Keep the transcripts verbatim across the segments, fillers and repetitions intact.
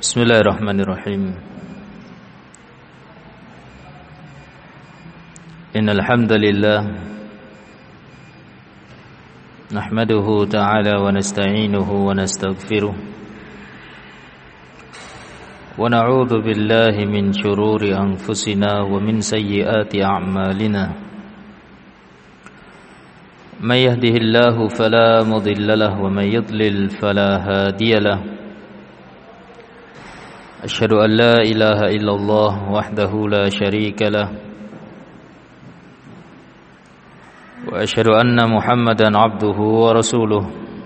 Bismillahirrahmanirrahim. Innal hamdalillah nahmaduhu ta'ala wa nasta'inuhu wa nastaghfiruh wa na'udzu billahi min shururi anfusina wa min sayyiati a'malina. May yahdihillahu fala mudilla lahu wa may yudlil fala hadiya lahu. Asyhadu an la ilaha illallah wahdahu la syarika lah wa asyhadu anna Muhammadan abduhu wa rasuluh.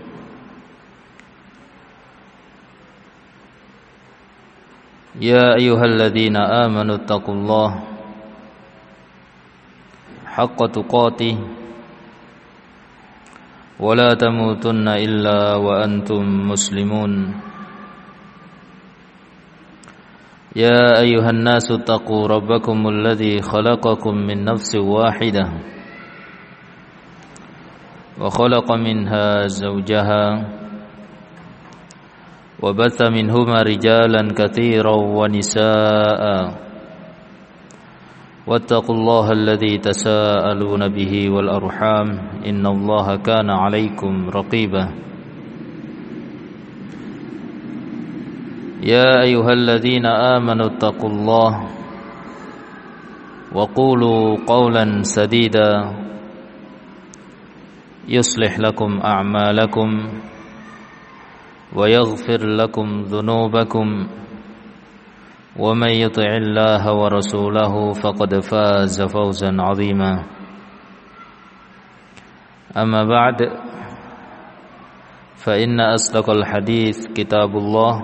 Ya ayyuhalladzina amanu taqullaha haqqa tuqatih wa la tamutunna illa wa antum muslimun. يا أيها الناس اتقوا ربكم الذي خلقكم من نفس واحدة وخلق منها زوجها وبث منهما رجالا كثيرا ونساء واتقوا الله الذي تساءلون به والأرحام إن الله كان عليكم رقيبا. يا أيها الذين آمنوا اتقوا الله وقولوا قولا سديدا يصلح لكم أعمالكم ويغفر لكم ذنوبكم ومن يطع الله ورسوله فقد فاز فوزا عظيما. أما بعد فإن أصدق الحديث كتاب الله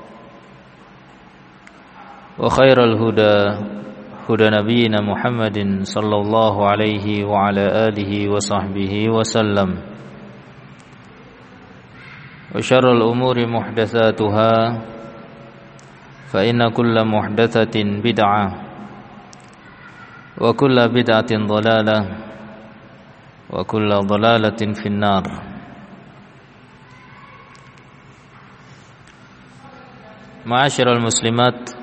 وخير الهدى هدى نبينا محمد صلى الله عليه وعلى آله وصحبه وسلم وشر الأمور محدثاتها فإن كل محدثة بدعة وكل بدعة ضلالة وكل ضلالة في النار. Ma'asyiral muslimat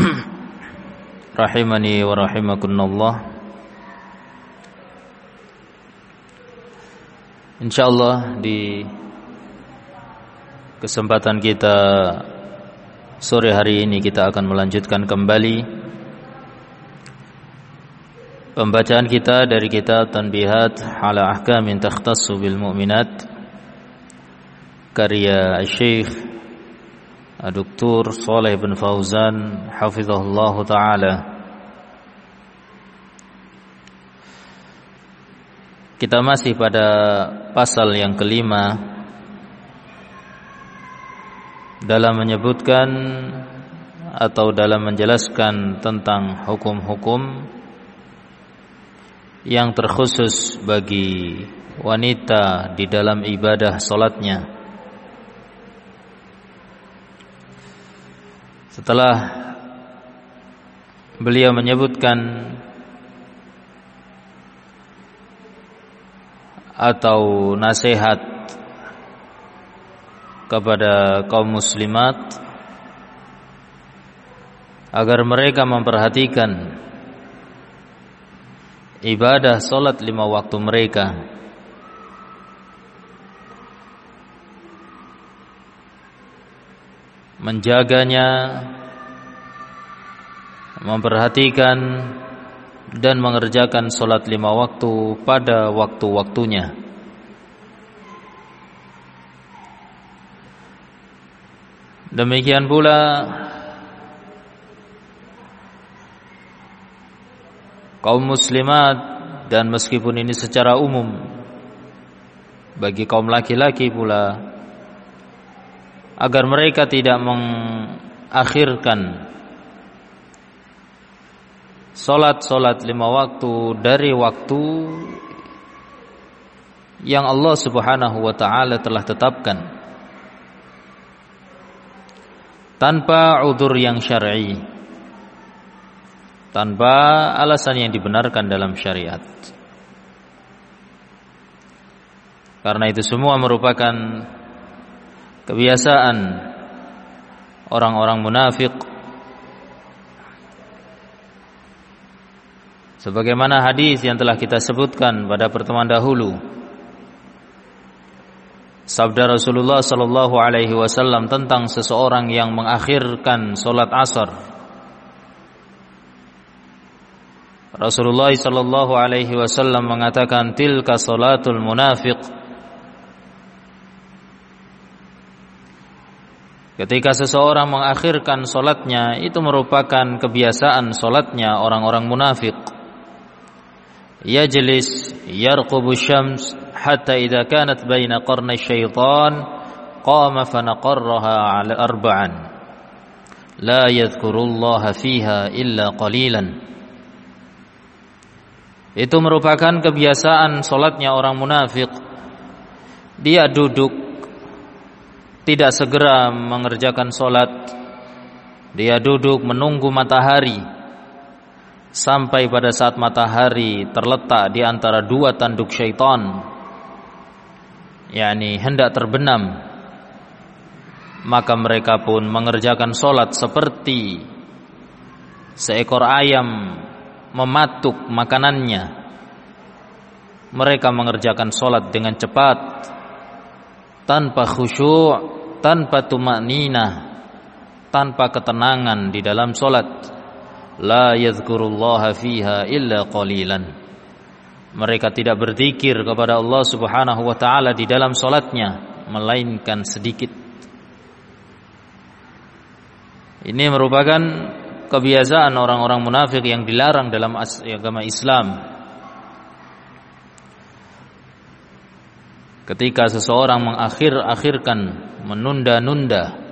rahimani wa rahimakumullah. Insyaallah di kesempatan kita sore hari ini kita akan melanjutkan kembali pembacaan kita dari kitab Tanbihat ala Ahkamin Takhtassu bil Mu'minat karya Syekh Doktor Shalih bin Fauzan hafizahullah taala. Kita masih pada pasal yang kelima dalam menyebutkan atau dalam menjelaskan tentang hukum-hukum yang terkhusus bagi wanita di dalam ibadah salatnya. Setelah beliau menyebutkan atau nasihat kepada kaum muslimat agar mereka memperhatikan ibadah salat lima waktu mereka, menjaganya, memperhatikan dan mengerjakan salat lima waktu pada waktu-waktunya. Demikian pula kaum muslimat, dan meskipun ini secara umum bagi kaum laki-laki pula, agar mereka tidak mengakhirkan solat-solat lima waktu dari waktu yang Allah subhanahu wa ta'ala telah tetapkan tanpa udzur yang syar'i, tanpa alasan yang dibenarkan dalam syariat. Karena itu semua merupakan kebiasaan orang-orang munafik. Sebagaimana hadis yang telah kita sebutkan pada pertemuan dahulu, sabda Rasulullah sallallahu alaihi wasallam tentang seseorang yang mengakhirkan salat asar. Rasulullah sallallahu alaihi wasallam mengatakan, tilka salatul munafiq. Ketika seseorang mengakhirkan salatnya, itu merupakan kebiasaan salatnya orang-orang munafik. Yajlis yarqubu syams hatta idza kanat baina qarnay syaitan qama fanaqarraha ala arba'an la yadhkurullaha fiha illa qalilan. Itu merupakan kebiasaan salatnya orang munafik. Dia duduk, tidak segera mengerjakan salat. Dia duduk menunggu matahari sampai pada saat matahari terletak di antara dua tanduk syaitan, yakni hendak terbenam, maka mereka pun mengerjakan salat seperti seekor ayam mematuk makanannya. Mereka mengerjakan salat dengan cepat, tanpa khusyuk, tanpa tumakninah, tanpa ketenangan di dalam salat. La yadhkurullaha fiha illa qalilan. Mereka tidak berzikir kepada Allah Subhanahu wa taala di dalam salatnya melainkan sedikit. Ini merupakan kebiasaan orang-orang munafik yang dilarang dalam agama Islam. Ketika seseorang mengakhir-akhirkan, menunda-nunda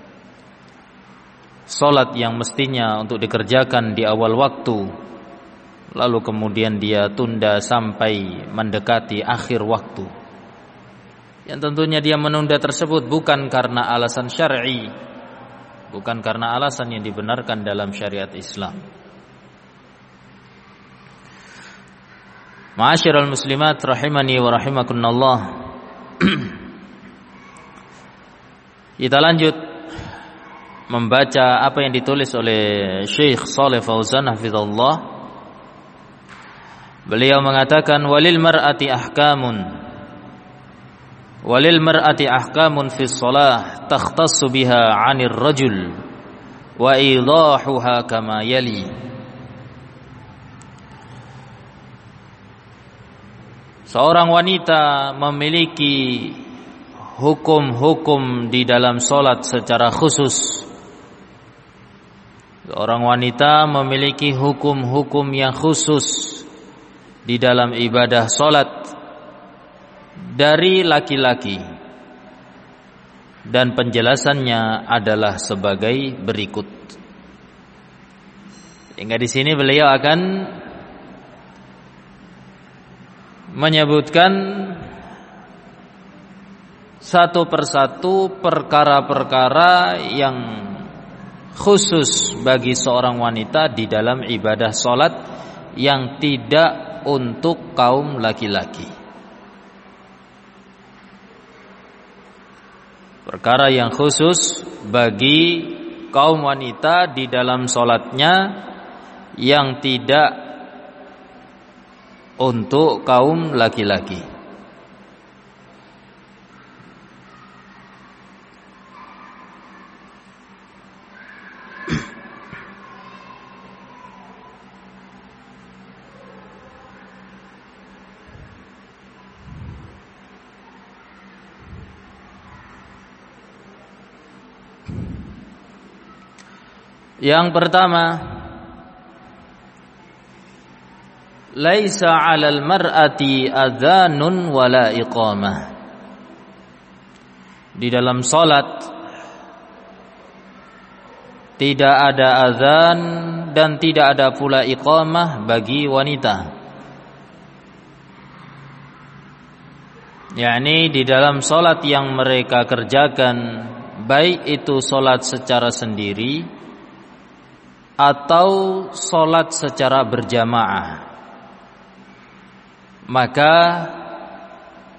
salat yang mestinya untuk dikerjakan di awal waktu, lalu kemudian dia tunda sampai mendekati akhir waktu, yang tentunya dia menunda tersebut bukan karena alasan syar'i, bukan karena alasan yang dibenarkan dalam syariat Islam. Ma'asyiral muslimat rahimani wa rahimakumullah. Kita lanjut membaca apa yang ditulis oleh Syekh Shalih Fauzan hafizallah. Beliau mengatakan, walil mar'ati ahkamun walil mar'ati ahkamun fi shalah takhtassu biha 'anil rajul wa idahuha kama yali. Seorang wanita memiliki hukum-hukum di dalam salat secara khusus. Seorang wanita memiliki hukum-hukum yang khusus di dalam ibadah salat dari laki-laki, dan penjelasannya adalah sebagai berikut. Hingga di sini beliau akan menyebutkan satu persatu perkara-perkara yang khusus bagi seorang wanita di dalam ibadah salat yang tidak untuk kaum laki-laki. Perkara yang khusus bagi kaum wanita di dalam salatnya yang tidak untuk kaum laki-laki. Yang pertama, laisa 'alal mar'ati adzanun wala iqamah. Di dalam salat tidak ada azan dan tidak ada pula iqamah bagi wanita. yakni di dalam salat yang mereka kerjakan, baik itu salat secara sendiri atau salat secara berjamaah, maka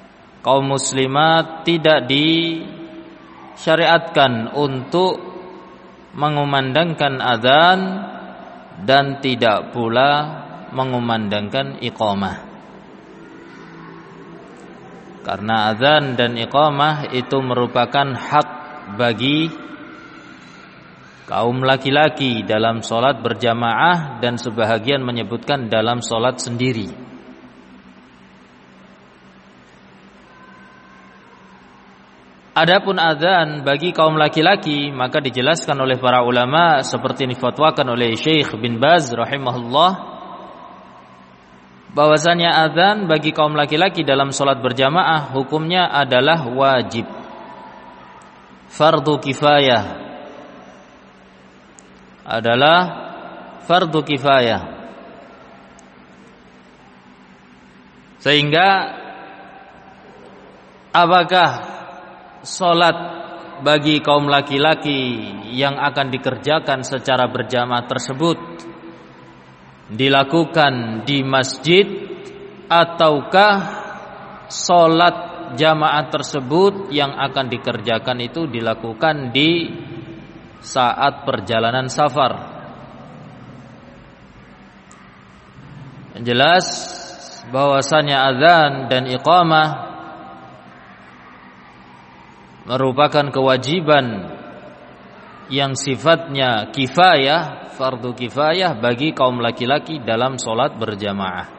kaum muslimat tidak disyariatkan untuk mengumandangkan azan dan tidak pula mengumandangkan iqamah. Karena azan dan iqamah itu merupakan hak bagi kaum laki-laki dalam solat berjamaah, dan sebahagian menyebutkan dalam solat sendiri. Adapun azan bagi kaum laki-laki, maka dijelaskan oleh para ulama seperti difatwakan oleh Syekh bin Baz rahimahullah, bahwasanya azan bagi kaum laki-laki dalam solat berjamaah hukumnya adalah wajib, fardu kifayah, adalah fardu kifayah. Sehingga apakah solat bagi kaum laki-laki yang akan dikerjakan secara berjamaah tersebut dilakukan di masjid, ataukah solat jamaah tersebut yang akan dikerjakan itu dilakukan di saat perjalanan safar? Yang jelas bahwasanya azan dan iqamah merupakan kewajiban yang sifatnya kifayah, fardu kifayah bagi kaum laki-laki dalam solat berjamaah.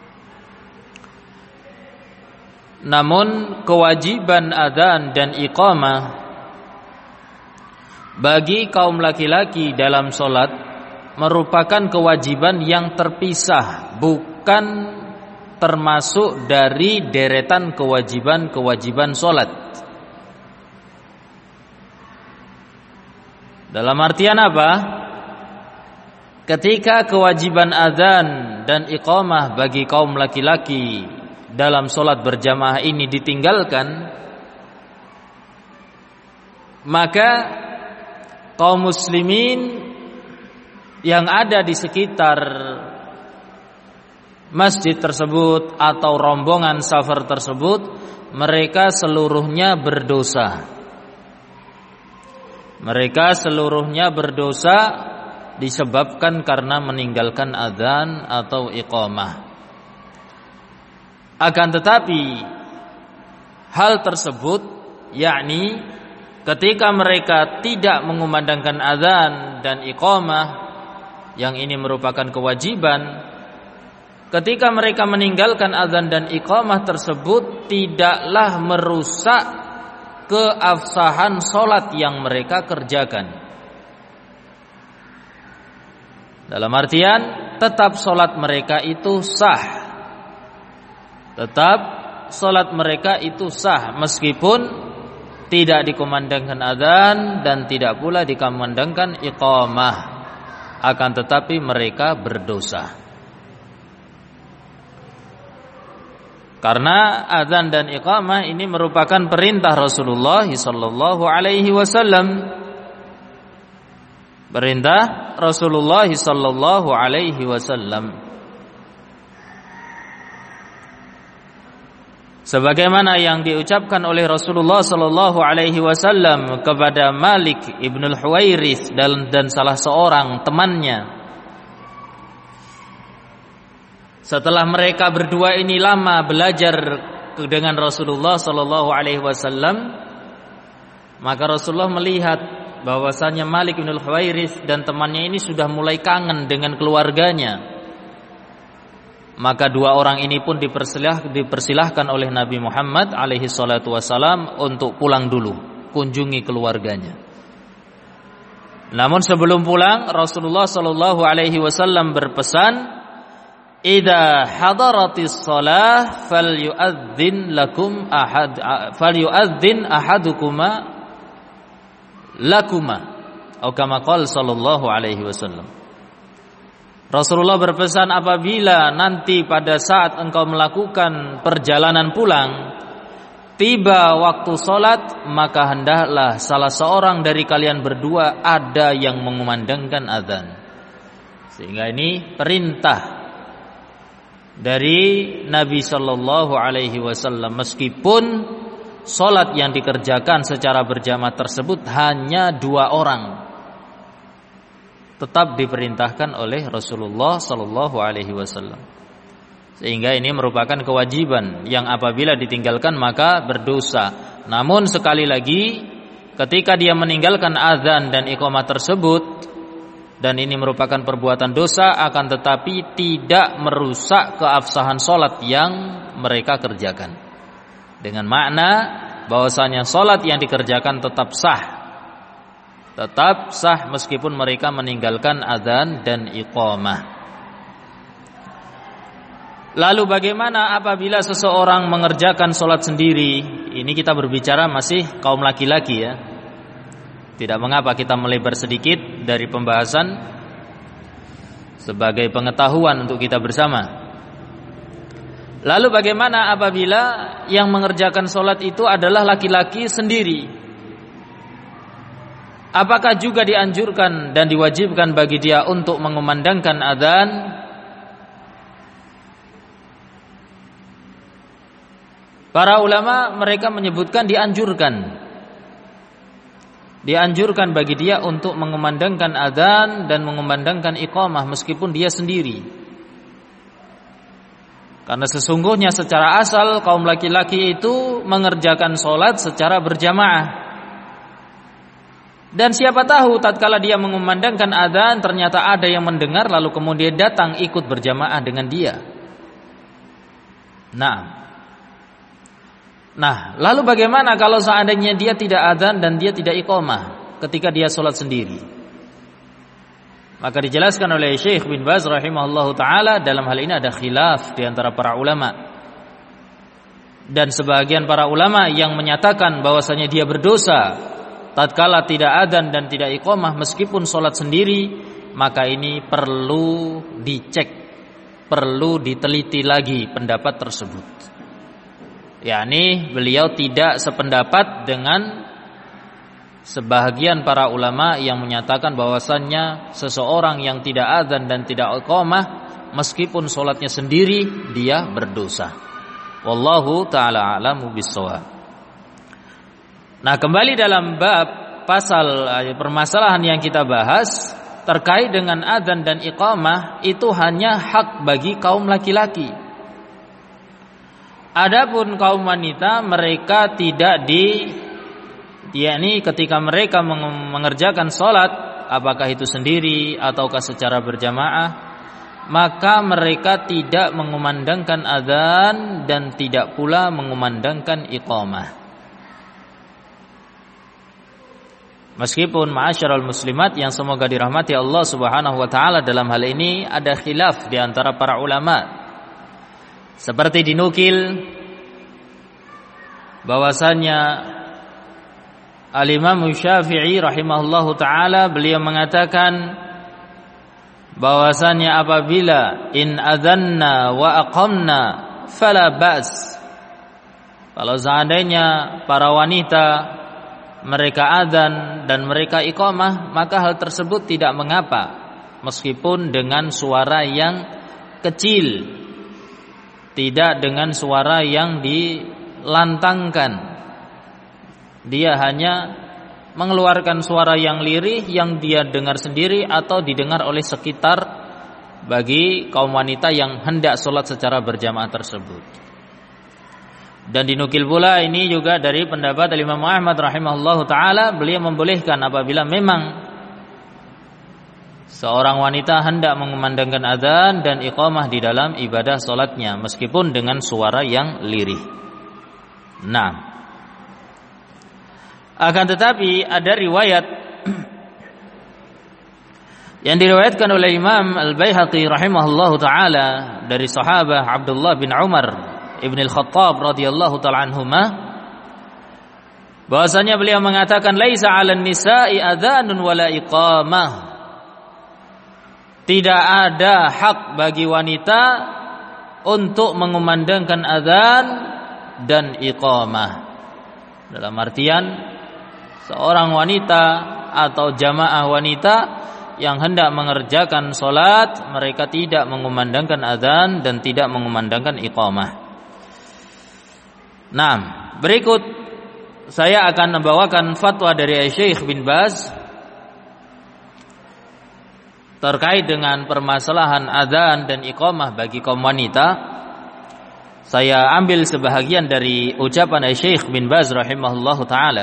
Namun kewajiban adzan dan iqamah bagi kaum laki-laki dalam solat merupakan kewajiban yang terpisah, bukan termasuk dari deretan kewajiban-kewajiban solat. Dalam artian apa? Ketika kewajiban adzan dan iqamah bagi kaum laki-laki dalam solat berjamaah ini ditinggalkan, maka kaum muslimin yang ada di sekitar masjid tersebut atau rombongan safar tersebut, mereka seluruhnya berdosa. Mereka seluruhnya berdosa disebabkan karena meninggalkan adzan atau iqamah. Akan tetapi hal tersebut, yakni ketika mereka tidak mengumandangkan adzan dan iqamah, yang ini merupakan kewajiban, ketika mereka meninggalkan adzan dan iqamah tersebut tidaklah merusak keabsahan solat yang mereka kerjakan. Dalam artian tetap solat mereka itu sah, tetap solat mereka itu sah meskipun tidak dikumandangkan adzan dan tidak pula dikumandangkan iqamah, akan tetapi mereka berdosa. Karena adzan dan iqamah ini merupakan perintah Rasulullah sallallahu alaihi wasallam. Perintah Rasulullah sallallahu alaihi wasallam. Sebagaimana yang diucapkan oleh Rasulullah sallallahu alaihi wasallam kepada Malik ibn al-Huwairits dan, dan salah seorang temannya. Setelah mereka berdua ini lama belajar dengan Rasulullah sallallahu alaihi wasallam, maka Rasulullah melihat bahwasanya Malik bin Al-Huwairits dan temannya ini sudah mulai kangen dengan keluarganya. Maka dua orang ini pun dipersilah, dipersilahkan oleh Nabi Muhammad alaihi salatu wasallam untuk pulang dulu, kunjungi keluarganya. Namun sebelum pulang, Rasulullah sallallahu alaihi wasallam berpesan, "Idza hadaratis shalah falyu'adzin lakum ahad falyu'adzin ahadukuma lakuma." Atau kama qala sallallahu alaihi wasallam. Rasulullah berpesan, apabila nanti pada saat engkau melakukan perjalanan pulang, tiba waktu salat, maka hendaklah salah seorang dari kalian berdua ada yang mengumandangkan azan. Sehingga ini perintah dari Nabi sallallahu alaihi wasallam, meskipun salat yang dikerjakan secara berjamaah tersebut hanya dua orang, tetap diperintahkan oleh Rasulullah sallallahu alaihi wasallam. Sehingga ini merupakan kewajiban yang apabila ditinggalkan maka berdosa. Namun sekali lagi, ketika dia meninggalkan azan dan iqamah tersebut, dan ini merupakan perbuatan dosa, akan tetapi tidak merusak keabsahan sholat yang mereka kerjakan. Dengan makna bahwasanya sholat yang dikerjakan tetap sah, tetap sah meskipun mereka meninggalkan azan dan iqamah. Lalu bagaimana apabila seseorang mengerjakan sholat sendiri? Ini kita berbicara masih kaum laki-laki ya. Tidak mengapa kita melebar sedikit dari pembahasan sebagai pengetahuan untuk kita bersama. Lalu bagaimana apabila yang mengerjakan sholat itu adalah laki-laki sendiri? Apakah juga dianjurkan dan diwajibkan bagi dia untuk mengumandangkan adzan? Para ulama mereka menyebutkan dianjurkan. Dianjurkan bagi dia untuk mengumandangkan adzan dan mengumandangkan iqamah meskipun dia sendiri. Karena sesungguhnya secara asal kaum laki-laki itu mengerjakan sholat secara berjamaah. Dan siapa tahu tatkala dia mengumandangkan adzan ternyata ada yang mendengar lalu kemudian datang ikut berjamaah dengan dia. Nah, Nah, lalu bagaimana kalau seandainya dia tidak adzan dan dia tidak iqamah ketika dia sholat sendiri? Maka dijelaskan oleh Syekh bin Baz rahimahullahu taala, dalam hal ini ada khilaf di antara para ulama. Dan sebagian para ulama yang menyatakan bahwasanya dia berdosa tatkala tidak adzan dan tidak iqamah meskipun sholat sendiri, maka ini perlu dicek, perlu diteliti lagi pendapat tersebut. yakni beliau tidak sependapat dengan sebahagian para ulama yang menyatakan bahwasannya seseorang yang tidak adzan dan tidak iqamah meskipun sholatnya sendiri dia berdosa. Wallahu ta'ala a'lamu bissawab. Nah, kembali dalam bab pasal permasalahan yang kita bahas terkait dengan adzan dan iqamah, itu hanya hak bagi kaum laki-laki. Adapun kaum wanita mereka tidak di yakni ketika mereka mengerjakan sholat, apakah itu sendiri ataukah secara berjamaah, maka mereka tidak mengumandangkan adzan dan tidak pula mengumandangkan iqamah. Meskipun ma'asyiral muslimat yang semoga dirahmati Allah Subhanahu wa taala, dalam hal ini ada khilaf di antara para ulama. Seperti dinukil bahwasanya Al-Imam Syafi'i rahimahullahu taala beliau mengatakan bahwasanya apabila in adzanna wa aqamna fala ba's, kalau seandainya para wanita mereka adzan dan mereka iqamah, maka hal tersebut tidak mengapa meskipun dengan suara yang kecil, tidak dengan suara yang dilantangkan. Dia hanya mengeluarkan suara yang lirih yang dia dengar sendiri atau didengar oleh sekitar bagi kaum wanita yang hendak sholat secara berjamaah tersebut. Dan dinukil pula ini juga dari pendapat Imam Ahmad rahimahullahu taala, beliau membolehkan apabila memang seorang wanita hendak mengumandangkan adzan dan iqamah di dalam ibadah sholatnya meskipun dengan suara yang lirih. Nah, akan tetapi ada riwayat yang diriwayatkan oleh Imam Al-Baihaqi rahimahullahu taala dari sahabat Abdullah bin Umar Ibn Al-Khattab radhiyallahu ta'ala anhuma, bahwasanya beliau mengatakan laisa 'alan nisa'i adzanun wala iqamah, tidak ada hak bagi wanita untuk mengumandangkan adzan dan iqamah. Dalam artian seorang wanita atau jamaah wanita yang hendak mengerjakan salat, mereka tidak mengumandangkan adzan dan tidak mengumandangkan iqamah. Nah, berikut saya akan membawakan fatwa dari Syekh bin Baz terkait dengan permasalahan adzan dan iqamah bagi kaum wanita, saya ambil sebahagian dari ucapan Syekh bin Baz rahimahullahu taala.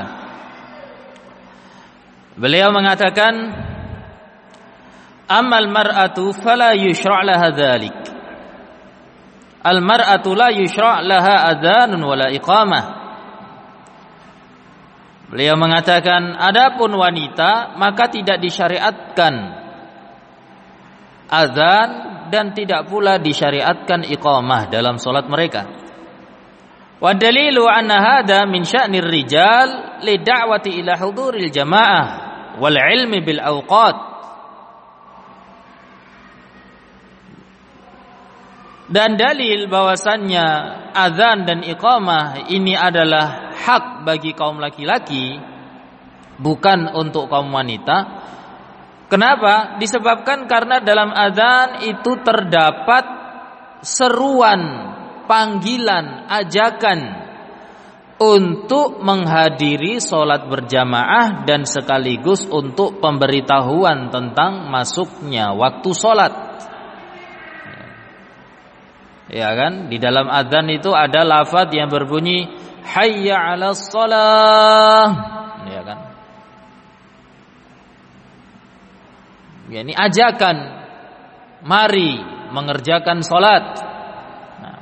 Beliau mengatakan, "Ammal mar'atu fala yushra' laha dzalik." Al mar'atu la yushra' laha adzanun wala iqamah. Beliau mengatakan, adapun wanita maka tidak disyariatkan azan dan tidak pula disyariatkan iqamah dalam salat mereka. Wa dalilu anna hadha min sya'nir rijal li da'wati ila huduril jamaah wal ilmi bil awqat. Dan dalil bahwasannya azan dan iqamah ini adalah hak bagi kaum laki-laki, bukan untuk kaum wanita. Kenapa? Disebabkan karena dalam azan itu terdapat seruan, panggilan, ajakan untuk menghadiri sholat berjamaah dan sekaligus untuk pemberitahuan tentang masuknya waktu sholat. Ya kan? Di dalam azan itu ada lafaz yang berbunyi hayya 'alas shalah. Ya kan? Ya, ini ajakan, mari mengerjakan sholat. Nah,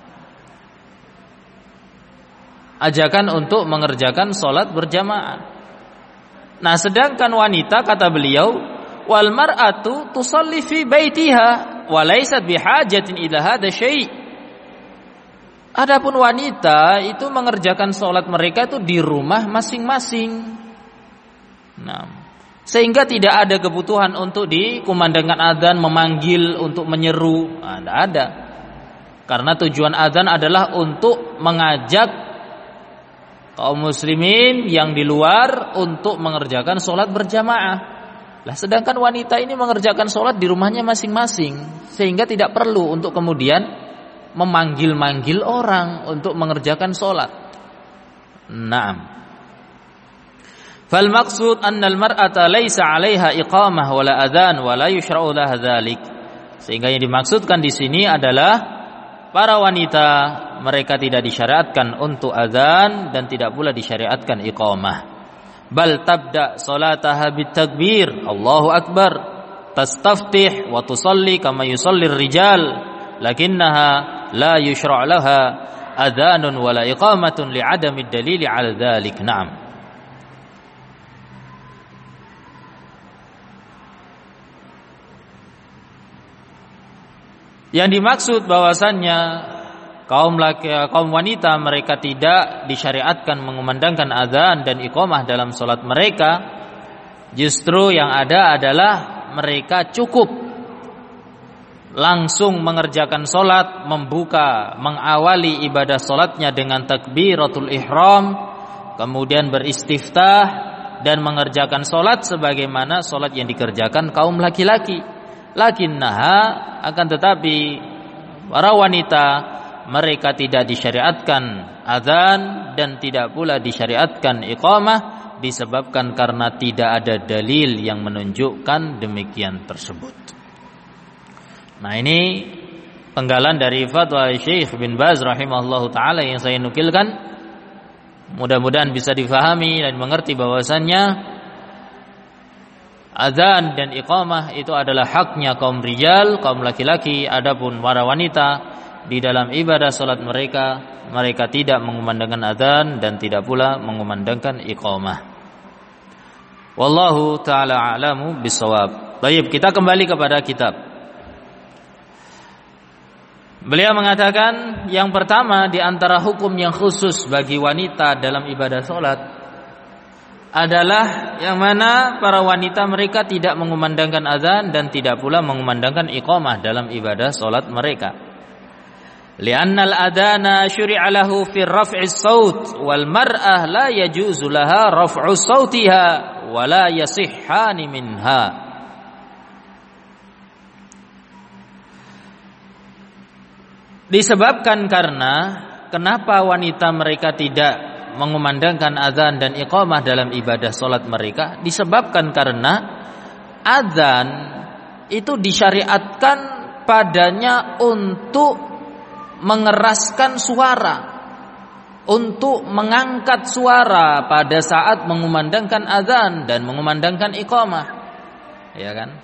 ajakan untuk mengerjakan sholat berjamaah. Nah, sedangkan wanita, kata beliau, wal mar'atu tusalli fi baitiha wa laysat bihajatin ila hadha syai'. Adapun wanita itu mengerjakan sholat mereka itu di rumah masing-masing. Nah, sehingga tidak ada kebutuhan untuk dikumandangkan adzan, memanggil untuk menyeru. Nah, tidak ada. Karena tujuan adzan adalah untuk mengajak kaum muslimin yang di luar untuk mengerjakan sholat berjamaah. Lah, sedangkan wanita ini mengerjakan sholat di rumahnya masing-masing, sehingga tidak perlu untuk kemudian memanggil-manggil orang untuk mengerjakan sholat. Naam. Fal maqsud anna al-mar'ata laysa 'alaiha iqamah wala adzan wala yushra'u laha dzalik. Sehingga yang dimaksudkan di sini adalah para wanita mereka tidak disyariatkan untuk adzan dan tidak pula disyariatkan iqamah. Bal tabda salataha bitakbir, Allahu akbar, tastaftih wa tusalli kama yusalli ar-rijal, lakinnaha la yushra' laha adzanun wala iqamatun li'adami ad-dalili 'ala dzalik. Na'am. Yang dimaksud bahwasannya kaum laki, kaum wanita mereka tidak disyariatkan mengumandangkan azan dan iqamah dalam salat mereka, justru yang ada adalah mereka cukup langsung mengerjakan salat, membuka, mengawali ibadah salatnya dengan takbiratul ihram, kemudian beristiftah dan mengerjakan salat sebagaimana salat yang dikerjakan kaum laki-laki. Lakinnaha, akan tetapi para wanita mereka tidak disyariatkan azan dan tidak pula disyariatkan iqamah disebabkan karena tidak ada dalil yang menunjukkan demikian tersebut. Nah, ini penggalan dari fatwa Syekh bin Baz rahimahullahu taala yang saya nukilkan. Mudah-mudahan bisa difahami dan mengerti bahwasannya azan dan iqamah itu adalah haknya kaum rijal, kaum laki-laki. Adapun para wanita di dalam ibadah salat mereka, mereka tidak mengumandangkan azan dan tidak pula mengumandangkan iqamah. Wallahu ta'ala a'lamu bissawab. Baik, kita kembali kepada kitab. Beliau mengatakan yang pertama di antara hukum yang khusus bagi wanita dalam ibadah salat adalah yang mana para wanita mereka tidak mengumandangkan azan dan tidak pula mengumandangkan iqamah dalam ibadah salat mereka. Li'anna al-adana syuri'a lahu fi raf'is saut wal mar'ah la yajuzu laha raf'u sautiha wa la yasihhani minha. Disebabkan karena kenapa wanita mereka tidak mengumandangkan azan dan iqamah dalam ibadah salat mereka, disebabkan karena azan itu disyariatkan padanya untuk mengeraskan suara, untuk mengangkat suara pada saat mengumandangkan azan dan mengumandangkan iqamah, ya kan?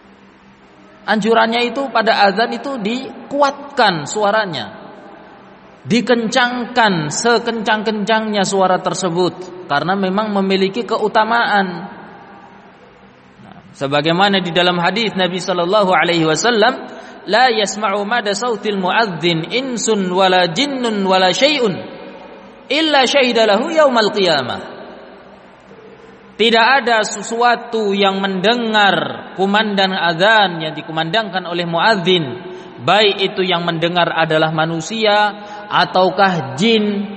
Anjurannya itu pada azan itu dikuatkan suaranya, dikencangkan sekencang-kencangnya suara tersebut, karena memang memiliki keutamaan. Nah, sebagaimana di dalam hadis Nabi sallallahu alaihi wasallam, la yasma'u mada sautil muadzin insun wala jinnun wala syai'un illa syahida lahu yaumal qiyamah. Tidak ada sesuatu yang mendengar kumandang azan yang dikumandangkan oleh muadzin, baik itu yang mendengar adalah manusia ataukah jin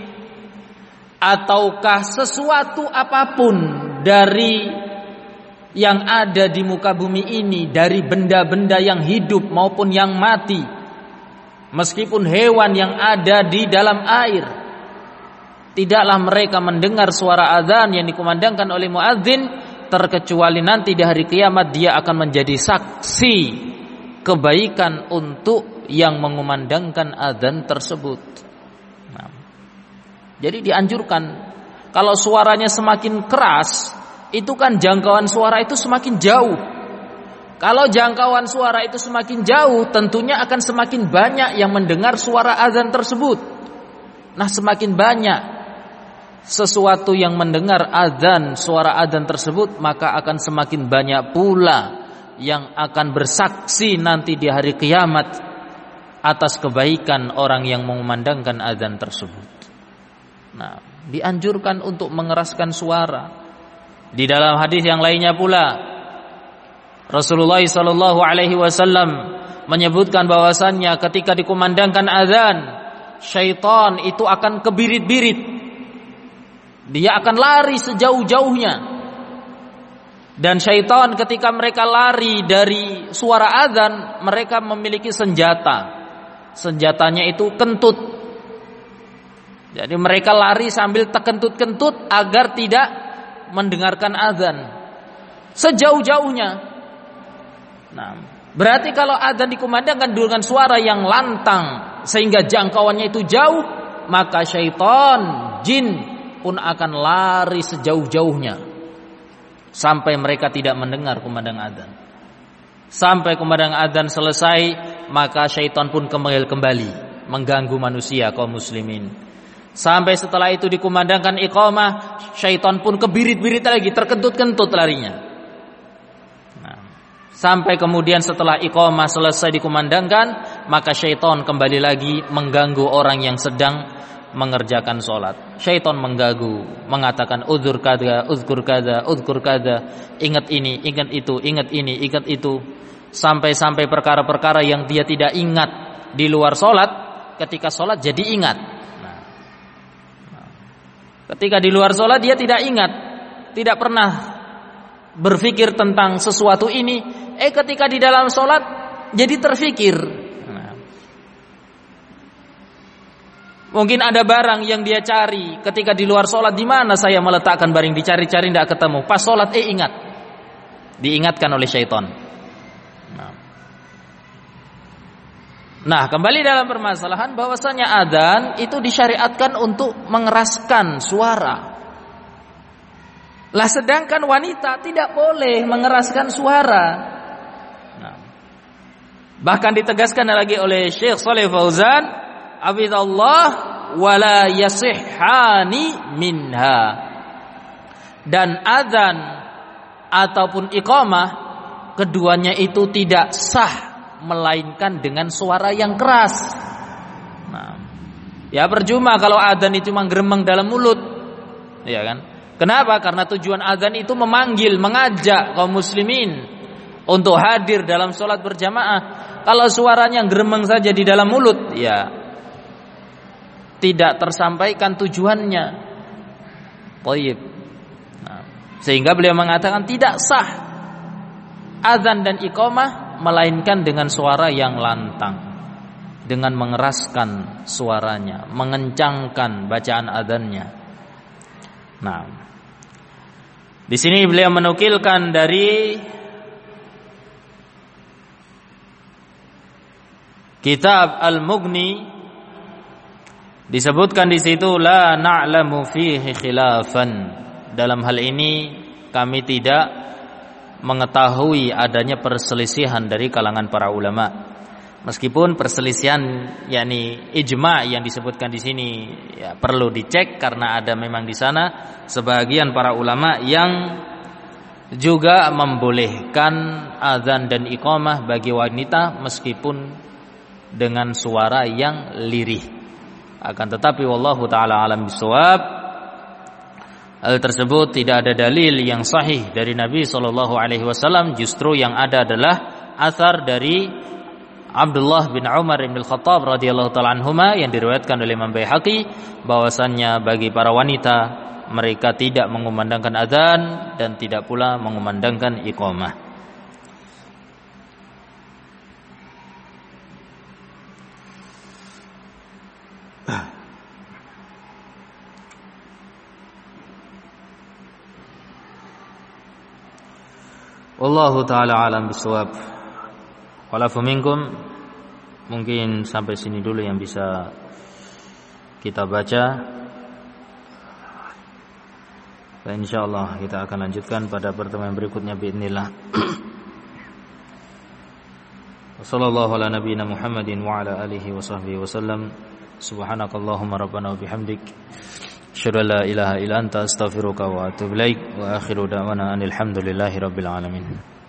ataukah sesuatu apapun dari yang ada di muka bumi ini, dari benda-benda yang hidup maupun yang mati, meskipun hewan yang ada di dalam air, tidaklah mereka mendengar suara azan yang dikumandangkan oleh muadzin terkecuali nanti di hari kiamat dia akan menjadi saksi kebaikan untuk yang mengumandangkan azan tersebut. Nah, jadi dianjurkan kalau suaranya semakin keras, itu kan jangkauan suara itu semakin jauh. Kalau jangkauan suara itu semakin jauh, tentunya akan semakin banyak yang mendengar suara azan tersebut. Nah, semakin banyak sesuatu yang mendengar azan, suara azan tersebut, maka akan semakin banyak pula yang akan bersaksi nanti di hari kiamat atas kebaikan orang yang mengumandangkan azan tersebut. Nah, dianjurkan untuk mengeraskan suara. Di dalam hadis yang lainnya pula, Rasulullah sallallahu alaihi wasallam menyebutkan bahwasannya ketika dikumandangkan azan, syaitan itu akan kebirit-birit. Dia akan lari sejauh-jauhnya. Dan syaitan ketika mereka lari dari suara azan, mereka memiliki senjata. Senjatanya itu kentut. Jadi mereka lari sambil terkentut-kentut agar tidak mendengarkan azan sejauh-jauhnya. Nah, berarti kalau azan dikumandangkan dengan suara yang lantang sehingga jangkauannya itu jauh, maka syaitan, jin pun akan lari sejauh-jauhnya sampai mereka tidak mendengar kumandang azan. Sampai kumandang azan selesai, maka syaitan pun kembali kembali mengganggu manusia kaum muslimin. Sampai setelah itu dikumandangkan iqamah, syaitan pun kebirit-birit lagi, terkentut-kentut larinya. Nah, sampai kemudian setelah iqamah selesai dikumandangkan, maka syaitan kembali lagi mengganggu orang yang sedang mengerjakan sholat. Syaitan mengganggu, mengatakan udzur kada, uzkur kada, uzkur kada, ingat ini, ingat itu, ingat ini, ingat itu, sampai-sampai perkara-perkara yang dia tidak ingat di luar sholat, ketika sholat jadi ingat. Nah, nah. Ketika di luar sholat dia tidak ingat, tidak pernah berpikir tentang sesuatu ini. Eh ketika di dalam sholat jadi terfikir. Mungkin ada barang yang dia cari ketika di luar sholat, di mana saya meletakkan barang, dicari-cari tidak ketemu. Pas sholat eh ingat, diingatkan oleh syaitan. Nah, nah kembali dalam permasalahan bahwasanya adzan itu disyariatkan untuk mengeraskan suara. Lah sedangkan wanita tidak boleh mengeraskan suara. Nah, bahkan ditegaskan lagi oleh Syekh Shalih Fauzan, abidallah wala yasihhani minha. Dan azan ataupun iqamah keduanya itu tidak sah melainkan dengan suara yang keras. Nah, ya percuma kalau azan itu cuma geremeng dalam mulut, ya kan? Kenapa? Karena tujuan azan itu memanggil, mengajak kaum muslimin untuk hadir dalam sholat berjamaah. Kalau suaranya geremeng saja di dalam mulut, ya tidak tersampaikan tujuannya. Thayyib. Nah, sehingga beliau mengatakan tidak sah azan dan iqamah melainkan dengan suara yang lantang, dengan mengeraskan suaranya, mengencangkan bacaan azannya. Nah, di sini beliau menukilkan dari Kitab Al-Mughni disebutkan di situ la na'lamu fihi khilafan. Dalam hal ini kami tidak mengetahui adanya perselisihan dari kalangan para ulama. Meskipun perselisihan yakni ijma' yang disebutkan di sini ya, perlu dicek karena ada memang di sana sebagian para ulama yang juga membolehkan azan dan iqamah bagi wanita meskipun dengan suara yang lirih. Akan tetapi wallahu taala alam bisawab, hal tersebut tidak ada dalil yang sahih dari Nabi sallallahu alaihi wasallam. Justru yang ada adalah athar dari Abdullah bin Umar bin Al-Khattab radhiyallahu taala anhuma yang diriwayatkan oleh Imam Baihaqi bahwasannya bagi para wanita mereka tidak mengumandangkan azan dan tidak pula mengumandangkan iqamah. Wallahu taala alam bisawab. Walafu minkum, mungkin sampai sini dulu yang bisa kita baca. Dan insyaallah kita akan lanjutkan pada pertemuan berikutnya biidznillah. Wassallallahu ala nabiyyina Muhammadin wa ala alihi wa sahbihi wasallam. Subhanakallahumma rabbana wa bihamdik, asyhadu an la ilaha illa anta astaghfiruka wa atubu ilaik. Wa akhiru da'wana alhamdulillahi rabbil alamin.